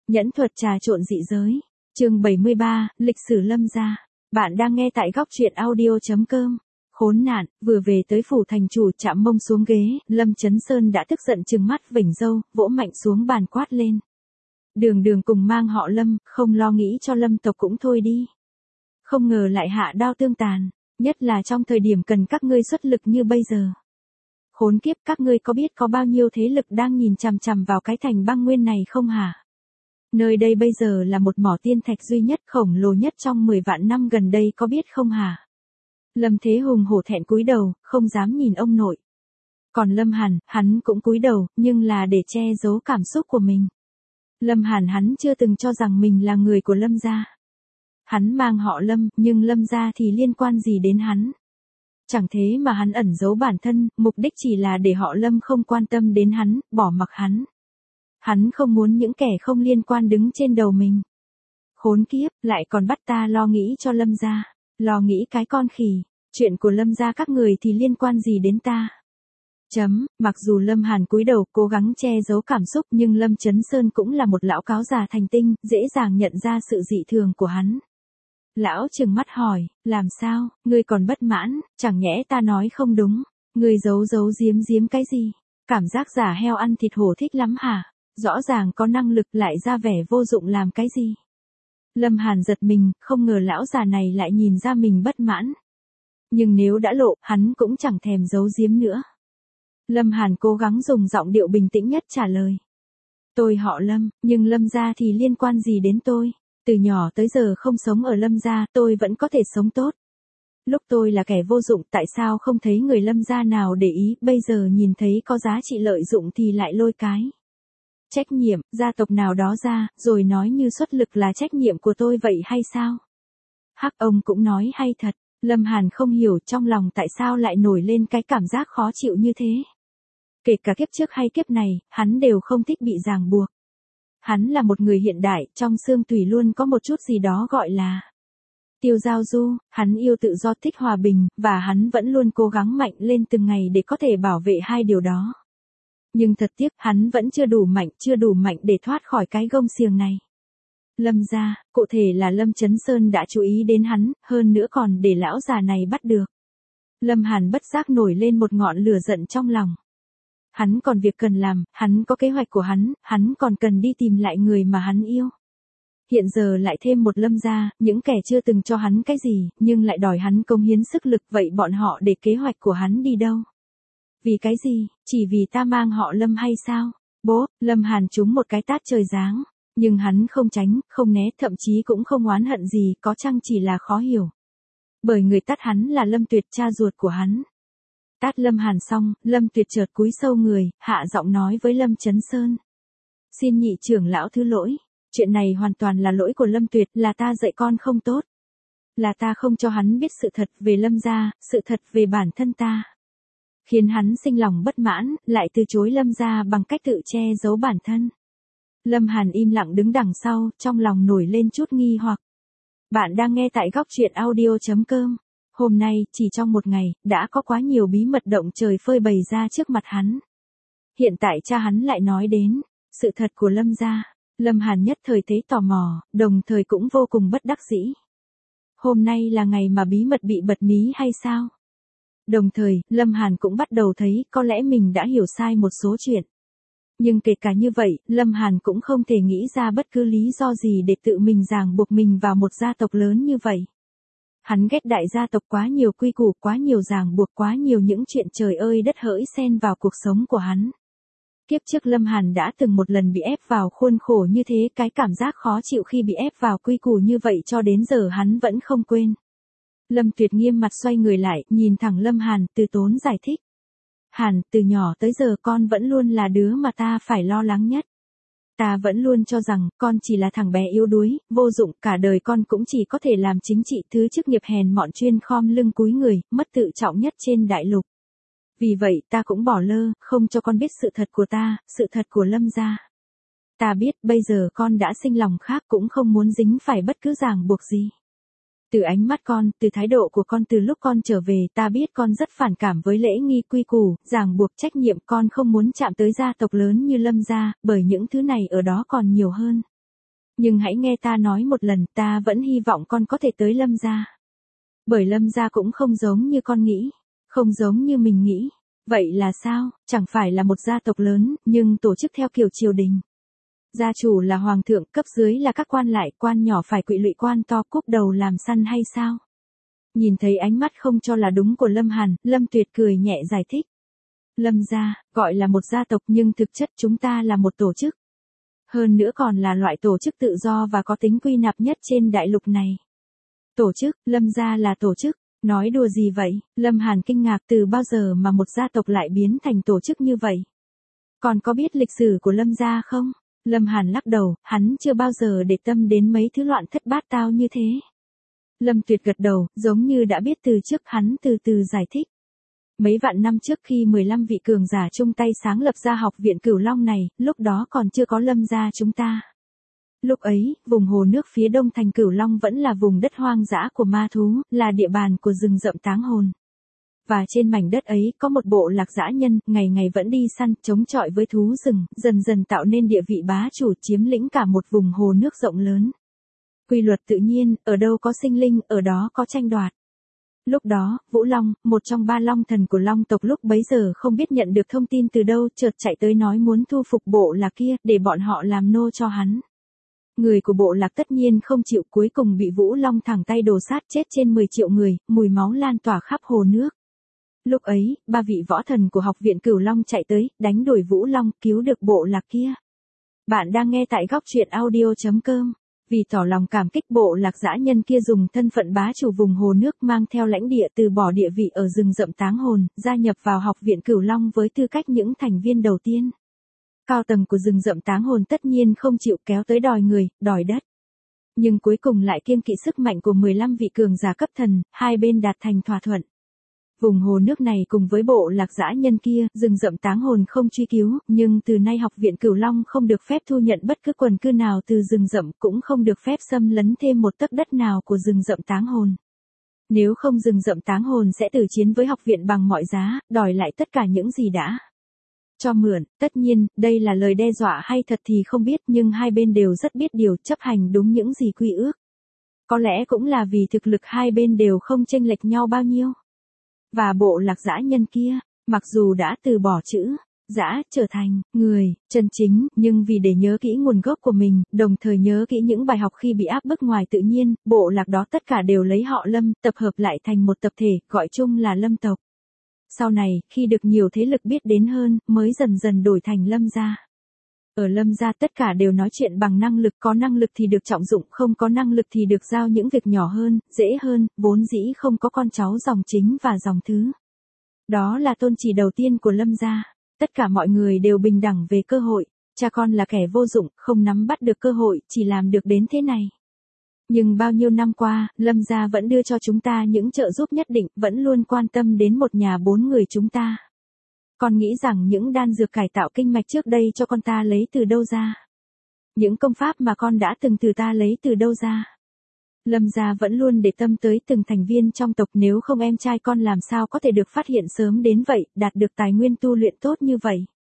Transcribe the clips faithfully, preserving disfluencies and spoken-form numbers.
Nhẫn thuật trà trộn dị giới. Chương bảy mươi ba, lịch sử Lâm gia. Bạn đang nghe tại góc truyện audio chấm com. Khốn nạn, vừa về tới phủ thành chủ chạm mông xuống ghế, Lâm Chấn Sơn đã tức giận trừng mắt vểnh râu, vỗ mạnh xuống bàn quát lên. Đường đường cùng mang họ Lâm, không lo nghĩ cho Lâm tộc cũng thôi đi. Không ngờ lại hạ đao tương tàn, nhất là trong thời điểm cần các ngươi xuất lực như bây giờ. Khốn kiếp, các ngươi có biết có bao nhiêu thế lực đang nhìn chằm chằm vào cái thành băng nguyên này không hả? Nơi đây bây giờ là một mỏ tiên thạch duy nhất khổng lồ nhất trong mười vạn năm gần đây, có biết không hả? Lâm Thế Hùng hổ thẹn cúi đầu, không dám nhìn ông nội. Còn Lâm Hàn, hắn cũng cúi đầu, nhưng là để che giấu cảm xúc của mình. Lâm Hàn hắn chưa từng cho rằng mình là người của Lâm gia. Hắn mang họ Lâm, nhưng Lâm gia thì liên quan gì đến hắn? Chẳng thế mà hắn ẩn giấu bản thân, mục đích chỉ là để họ Lâm không quan tâm đến hắn, bỏ mặc hắn. Hắn không muốn những kẻ không liên quan đứng trên đầu mình. Khốn kiếp, lại còn bắt ta lo nghĩ cho Lâm gia. Lo nghĩ cái con khỉ, chuyện của Lâm gia các người thì liên quan gì đến ta? Chấm, mặc dù Lâm Hàn cúi đầu cố gắng che giấu cảm xúc, nhưng Lâm Chấn Sơn cũng là một lão cáo già thành tinh, dễ dàng nhận ra sự dị thường của hắn. Lão trừng mắt hỏi, làm sao, ngươi còn bất mãn, chẳng nhẽ ta nói không đúng, ngươi giấu giấu giếm giếm cái gì? Cảm giác giả heo ăn thịt hổ thích lắm hả? Rõ ràng có năng lực lại ra vẻ vô dụng làm cái gì? Lâm Hàn giật mình, không ngờ lão già này lại nhìn ra mình bất mãn. Nhưng nếu đã lộ, hắn cũng chẳng thèm giấu giếm nữa. Lâm Hàn cố gắng dùng giọng điệu bình tĩnh nhất trả lời. Tôi họ Lâm, nhưng Lâm gia thì liên quan gì đến tôi? Từ nhỏ tới giờ không sống ở Lâm gia, tôi vẫn có thể sống tốt. Lúc tôi là kẻ vô dụng, tại sao không thấy người Lâm gia nào để ý, bây giờ nhìn thấy có giá trị lợi dụng thì lại lôi cái. Trách nhiệm, gia tộc nào đó ra, rồi nói như xuất lực là trách nhiệm của tôi vậy hay sao? Hắc ông cũng nói hay thật, Lâm Hàn không hiểu trong lòng tại sao lại nổi lên cái cảm giác khó chịu như thế. Kể cả kiếp trước hay kiếp này, hắn đều không thích bị ràng buộc. Hắn là một người hiện đại, trong xương tủy luôn có một chút gì đó gọi là tiêu giao du, hắn yêu tự do, thích hòa bình, và hắn vẫn luôn cố gắng mạnh lên từng ngày để có thể bảo vệ hai điều đó. Nhưng thật tiếc, hắn vẫn chưa đủ mạnh, chưa đủ mạnh để thoát khỏi cái gông xiềng này. Lâm gia, cụ thể là Lâm Chấn Sơn đã chú ý đến hắn, hơn nữa còn để lão già này bắt được. Lâm Hàn bất giác nổi lên một ngọn lửa giận trong lòng. Hắn còn việc cần làm, hắn có kế hoạch của hắn, hắn còn cần đi tìm lại người mà hắn yêu. Hiện giờ lại thêm một Lâm gia, những kẻ chưa từng cho hắn cái gì, nhưng lại đòi hắn cống hiến sức lực, vậy bọn họ để kế hoạch của hắn đi đâu? Vì cái gì, chỉ vì ta mang họ Lâm hay sao? Bố, Lâm Hàn trúng một cái tát trời giáng, nhưng hắn không tránh, không né, thậm chí cũng không oán hận gì, có chăng chỉ là khó hiểu. Bởi người tát hắn là Lâm Tuyệt, cha ruột của hắn. Tát Lâm Hàn xong, Lâm Tuyệt chợt cúi sâu người, hạ giọng nói với Lâm Chấn Sơn. Xin nhị trưởng lão thứ lỗi, chuyện này hoàn toàn là lỗi của Lâm Tuyệt, là ta dạy con không tốt. Là ta không cho hắn biết sự thật về Lâm gia, sự thật về bản thân ta. Khiến hắn sinh lòng bất mãn, lại từ chối Lâm gia bằng cách tự che giấu bản thân. Lâm Hàn im lặng đứng đằng sau, trong lòng nổi lên chút nghi hoặc. Bạn đang nghe tại góc truyện audio chấm com. Hôm nay, chỉ trong một ngày, đã có quá nhiều bí mật động trời phơi bày ra trước mặt hắn. Hiện tại cha hắn lại nói đến sự thật của Lâm gia. Lâm Hàn nhất thời thấy tò mò, đồng thời cũng vô cùng bất đắc dĩ. Hôm nay là ngày mà bí mật bị bật mí hay sao? Đồng thời, Lâm Hàn cũng bắt đầu thấy có lẽ mình đã hiểu sai một số chuyện. Nhưng kể cả như vậy, Lâm Hàn cũng không thể nghĩ ra bất cứ lý do gì để tự mình ràng buộc mình vào một gia tộc lớn như vậy. Hắn ghét đại gia tộc, quá nhiều quy củ, quá nhiều ràng buộc, quá nhiều những chuyện trời ơi đất hỡi xen vào cuộc sống của hắn. Kiếp trước Lâm Hàn đã từng một lần bị ép vào khuôn khổ như thế, cái cảm giác khó chịu khi bị ép vào quy củ như vậy cho đến giờ hắn vẫn không quên. Lâm Tuyệt nghiêm mặt xoay người lại, nhìn thẳng Lâm Hàn, từ tốn giải thích. Hàn, từ nhỏ tới giờ con vẫn luôn là đứa mà ta phải lo lắng nhất. Ta vẫn luôn cho rằng, con chỉ là thằng bé yếu đuối, vô dụng, cả đời con cũng chỉ có thể làm chính trị, thứ chức nghiệp hèn mọn chuyên khom lưng cúi người, mất tự trọng nhất trên đại lục. Vì vậy, ta cũng bỏ lơ, không cho con biết sự thật của ta, sự thật của Lâm gia. Ta biết, bây giờ con đã sinh lòng khác, cũng không muốn dính phải bất cứ ràng buộc gì. Từ ánh mắt con, từ thái độ của con từ lúc con trở về, ta biết con rất phản cảm với lễ nghi quy củ, ràng buộc trách nhiệm, con không muốn chạm tới gia tộc lớn như Lâm gia, bởi những thứ này ở đó còn nhiều hơn. Nhưng hãy nghe ta nói một lần, ta vẫn hy vọng con có thể tới Lâm gia. Bởi Lâm gia cũng không giống như con nghĩ, không giống như mình nghĩ. Vậy là sao? Chẳng phải là một gia tộc lớn, nhưng tổ chức theo kiểu triều đình. Gia chủ là hoàng thượng, cấp dưới là các quan lại, quan nhỏ phải quỵ lụy, quan to cúp đầu làm săn hay sao? Nhìn thấy ánh mắt không cho là đúng của Lâm Hàn, Lâm Tuyệt cười nhẹ giải thích. Lâm gia, gọi là một gia tộc nhưng thực chất chúng ta là một tổ chức. Hơn nữa còn là loại tổ chức tự do và có tính quy nạp nhất trên đại lục này. Tổ chức, Lâm gia là tổ chức. Nói đùa gì vậy? Lâm Hàn kinh ngạc, từ bao giờ mà một gia tộc lại biến thành tổ chức như vậy? Còn có biết lịch sử của Lâm gia không? Lâm Hàn lắc đầu, hắn chưa bao giờ để tâm đến mấy thứ loạn thất bát tao như thế. Lâm Tuyệt gật đầu, giống như đã biết từ trước, hắn từ từ giải thích. Mấy vạn năm trước khi mười lăm vị cường giả chung tay sáng lập ra học viện Cửu Long này, lúc đó còn chưa có Lâm gia chúng ta. Lúc ấy, vùng hồ nước phía đông thành Cửu Long vẫn là vùng đất hoang dã của ma thú, là địa bàn của rừng rậm táng hồn. Và trên mảnh đất ấy có một bộ lạc dã nhân, ngày ngày vẫn đi săn, chống chọi với thú rừng, dần dần tạo nên địa vị bá chủ, chiếm lĩnh cả một vùng hồ nước rộng lớn. Quy luật tự nhiên, ở đâu có sinh linh, ở đó có tranh đoạt. Lúc đó, Vũ Long, một trong ba long thần của Long tộc lúc bấy giờ không biết nhận được thông tin từ đâu, chợt chạy tới nói muốn thu phục bộ lạc kia, để bọn họ làm nô cho hắn. Người của bộ lạc tất nhiên không chịu, cuối cùng bị Vũ Long thẳng tay đồ sát, chết trên mười triệu người, mùi máu lan tỏa khắp hồ nước. Lúc ấy, ba vị võ thần của học viện Cửu Long chạy tới, đánh đuổi Vũ Long, cứu được bộ lạc kia. Bạn đang nghe tại góc truyện audio chấm com. Vì tỏ lòng cảm kích, bộ lạc dã nhân kia dùng thân phận bá chủ vùng hồ nước, mang theo lãnh địa, từ bỏ địa vị ở rừng rậm táng hồn, gia nhập vào học viện Cửu Long với tư cách những thành viên đầu tiên. Cao tầng của rừng rậm táng hồn tất nhiên không chịu, kéo tới đòi người, đòi đất. Nhưng cuối cùng lại kiêng kỵ sức mạnh của mười lăm vị cường giả cấp thần, hai bên đạt thành thỏa thuận. Vùng hồ nước này cùng với bộ lạc dã nhân kia, rừng rậm táng hồn không truy cứu, nhưng từ nay học viện Cửu Long không được phép thu nhận bất cứ quần cư nào từ rừng rậm, cũng không được phép xâm lấn thêm một tấc đất nào của rừng rậm táng hồn. Nếu không, rừng rậm táng hồn sẽ tử chiến với học viện bằng mọi giá, đòi lại tất cả những gì đã cho mượn. Tất nhiên, đây là lời đe dọa hay thật thì không biết, nhưng hai bên đều rất biết điều, chấp hành đúng những gì quy ước. Có lẽ cũng là vì thực lực hai bên đều không chênh lệch nhau bao nhiêu. Và bộ lạc dã nhân kia, mặc dù đã từ bỏ chữ dã trở thành người chân chính, nhưng vì để nhớ kỹ nguồn gốc của mình, đồng thời nhớ kỹ những bài học khi bị áp bức ngoài tự nhiên, bộ lạc đó tất cả đều lấy họ Lâm, tập hợp lại thành một tập thể, gọi chung là Lâm tộc. Sau này, khi được nhiều thế lực biết đến hơn, mới dần dần đổi thành Lâm gia. Ở Lâm gia tất cả đều nói chuyện bằng năng lực, có năng lực thì được trọng dụng, không có năng lực thì được giao những việc nhỏ hơn, dễ hơn, vốn dĩ không có con cháu dòng chính và dòng thứ. Đó là tôn chỉ đầu tiên của Lâm gia. Tất cả mọi người đều bình đẳng về cơ hội, cha con là kẻ vô dụng, không nắm bắt được cơ hội, chỉ làm được đến thế này. Nhưng bao nhiêu năm qua, Lâm gia vẫn đưa cho chúng ta những trợ giúp nhất định, vẫn luôn quan tâm đến một nhà bốn người chúng ta. Con nghĩ rằng những đan dược cải tạo kinh mạch trước đây cho con ta lấy từ đâu ra? Những công pháp mà con đã từng từ ta lấy từ đâu ra? Lâm gia vẫn luôn để tâm tới từng thành viên trong tộc, nếu không em trai con làm sao có thể được phát hiện sớm đến vậy, đạt được tài nguyên tu luyện tốt như vậy.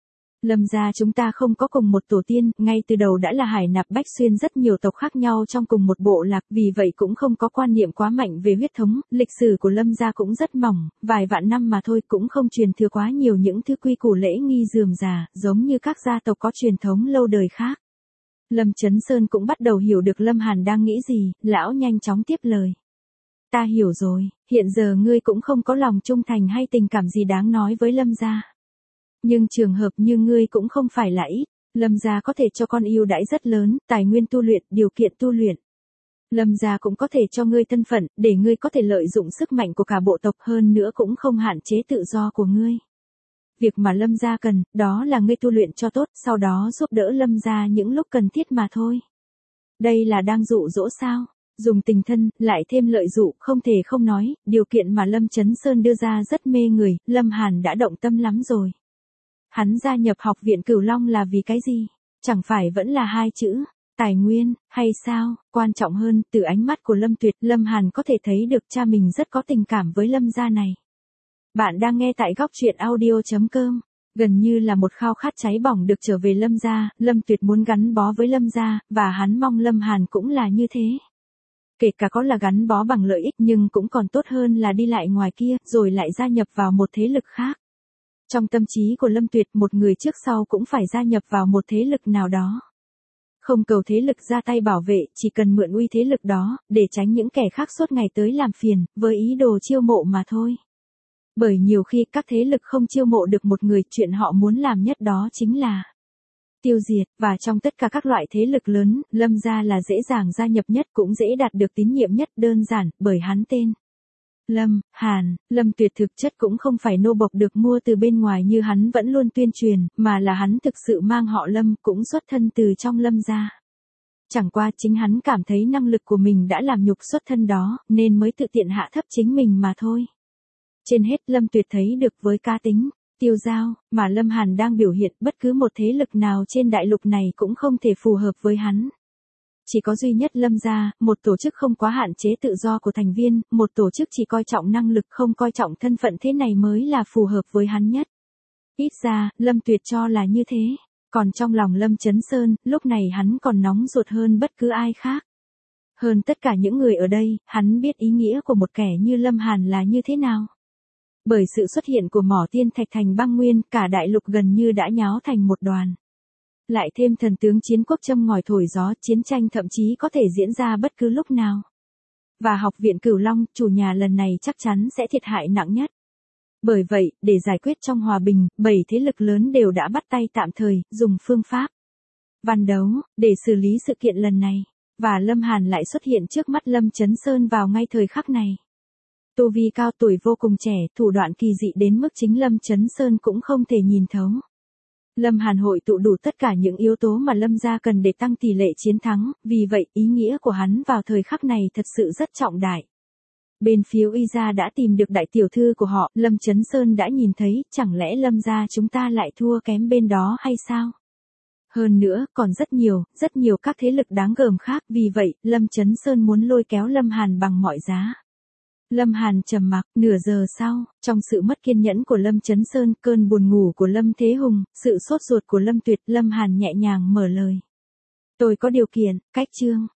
Lâm gia chúng ta không có cùng một tổ tiên, ngay từ đầu đã là hải nạp bách xuyên rất nhiều tộc khác nhau trong cùng một bộ lạc, vì vậy cũng không có quan niệm quá mạnh về huyết thống, lịch sử của Lâm gia cũng rất mỏng, vài vạn năm mà thôi, cũng không truyền thừa quá nhiều những thứ quy củ lễ nghi rườm rà, giống như các gia tộc có truyền thống lâu đời khác. Lâm Chấn Sơn cũng bắt đầu hiểu được Lâm Hàn đang nghĩ gì, lão nhanh chóng tiếp lời. Ta hiểu rồi, hiện giờ ngươi cũng không có lòng trung thành hay tình cảm gì đáng nói với Lâm gia. Nhưng trường hợp như ngươi cũng không phải là ít, Lâm gia có thể cho con ưu đãi rất lớn, tài nguyên tu luyện, điều kiện tu luyện. Lâm gia cũng có thể cho ngươi thân phận, để ngươi có thể lợi dụng sức mạnh của cả bộ tộc, hơn nữa cũng không hạn chế tự do của ngươi. Việc mà Lâm gia cần, đó là ngươi tu luyện cho tốt, sau đó giúp đỡ Lâm gia những lúc cần thiết mà thôi. Đây là đang dụ dỗ sao? Dùng tình thân, lại thêm lợi dụ, không thể không nói, điều kiện mà Lâm Chấn Sơn đưa ra rất mê người, Lâm Hàn đã động tâm lắm rồi. Hắn gia nhập học viện Cửu Long là vì cái gì? Chẳng phải vẫn là hai chữ, tài nguyên, hay sao? Quan trọng hơn, từ ánh mắt của Lâm Tuyệt, Lâm Hàn có thể thấy được cha mình rất có tình cảm với Lâm gia này. Bạn đang nghe tại góc truyện audio chấm com. Gần như là một khao khát cháy bỏng được trở về Lâm gia, Lâm Tuyệt muốn gắn bó với Lâm gia, và hắn mong Lâm Hàn cũng là như thế. Kể cả có là gắn bó bằng lợi ích nhưng cũng còn tốt hơn là đi lại ngoài kia, rồi lại gia nhập vào một thế lực khác. Trong tâm trí của Lâm Tuyệt, một người trước sau cũng phải gia nhập vào một thế lực nào đó. Không cầu thế lực ra tay bảo vệ, chỉ cần mượn uy thế lực đó, để tránh những kẻ khác suốt ngày tới làm phiền, với ý đồ chiêu mộ mà thôi. Bởi nhiều khi các thế lực không chiêu mộ được một người, chuyện họ muốn làm nhất đó chính là tiêu diệt, và trong tất cả các loại thế lực lớn, Lâm gia là dễ dàng gia nhập nhất, cũng dễ đạt được tín nhiệm nhất, đơn giản, bởi hắn tên Lâm Hàn. Lâm Tuyệt thực chất cũng không phải nô bộc được mua từ bên ngoài như hắn vẫn luôn tuyên truyền, mà là hắn thực sự mang họ Lâm, cũng xuất thân từ trong Lâm gia. Chẳng qua chính hắn cảm thấy năng lực của mình đã làm nhục xuất thân đó, nên mới tự tiện hạ thấp chính mình mà thôi. Trên hết, Lâm Tuyệt thấy được với cá tính tiêu dao mà Lâm Hàn đang biểu hiện, bất cứ một thế lực nào trên đại lục này cũng không thể phù hợp với hắn. Chỉ có duy nhất Lâm gia, một tổ chức không quá hạn chế tự do của thành viên, một tổ chức chỉ coi trọng năng lực không coi trọng thân phận, thế này mới là phù hợp với hắn nhất. Ít ra, Lâm Tuyệt cho là như thế. Còn trong lòng Lâm Chấn Sơn, lúc này hắn còn nóng ruột hơn bất cứ ai khác. Hơn tất cả những người ở đây, hắn biết ý nghĩa của một kẻ như Lâm Hàn là như thế nào. Bởi sự xuất hiện của mỏ tiên thạch thành băng nguyên, cả đại lục gần như đã nháo thành một đoàn. Lại thêm thần tướng chiến quốc châm ngòi thổi gió, chiến tranh thậm chí có thể diễn ra bất cứ lúc nào. Và học viện Cửu Long, chủ nhà lần này chắc chắn sẽ thiệt hại nặng nhất. Bởi vậy, để giải quyết trong hòa bình, bảy thế lực lớn đều đã bắt tay tạm thời, dùng phương pháp văn đấu, để xử lý sự kiện lần này. Và Lâm Hàn lại xuất hiện trước mắt Lâm Chấn Sơn vào ngay thời khắc này. Tu vi cao, tuổi vô cùng trẻ, thủ đoạn kỳ dị đến mức chính Lâm Chấn Sơn cũng không thể nhìn thấu. Lâm Hàn hội tụ đủ tất cả những yếu tố mà Lâm gia cần để tăng tỷ lệ chiến thắng, vì vậy ý nghĩa của hắn vào thời khắc này thật sự rất trọng đại. Bên phía Uy gia đã tìm được đại tiểu thư của họ, Lâm Chấn Sơn đã nhìn thấy, chẳng lẽ Lâm gia chúng ta lại thua kém bên đó hay sao? Hơn nữa, còn rất nhiều, rất nhiều các thế lực đáng gờm khác, vì vậy, Lâm Chấn Sơn muốn lôi kéo Lâm Hàn bằng mọi giá. Lâm Hàn trầm mặc, nửa giờ sau, trong sự mất kiên nhẫn của Lâm Chấn Sơn, cơn buồn ngủ của Lâm Thế Hùng, sự sốt ruột của Lâm Tuyệt, Lâm Hàn nhẹ nhàng mở lời. Tôi có điều kiện, cách chương.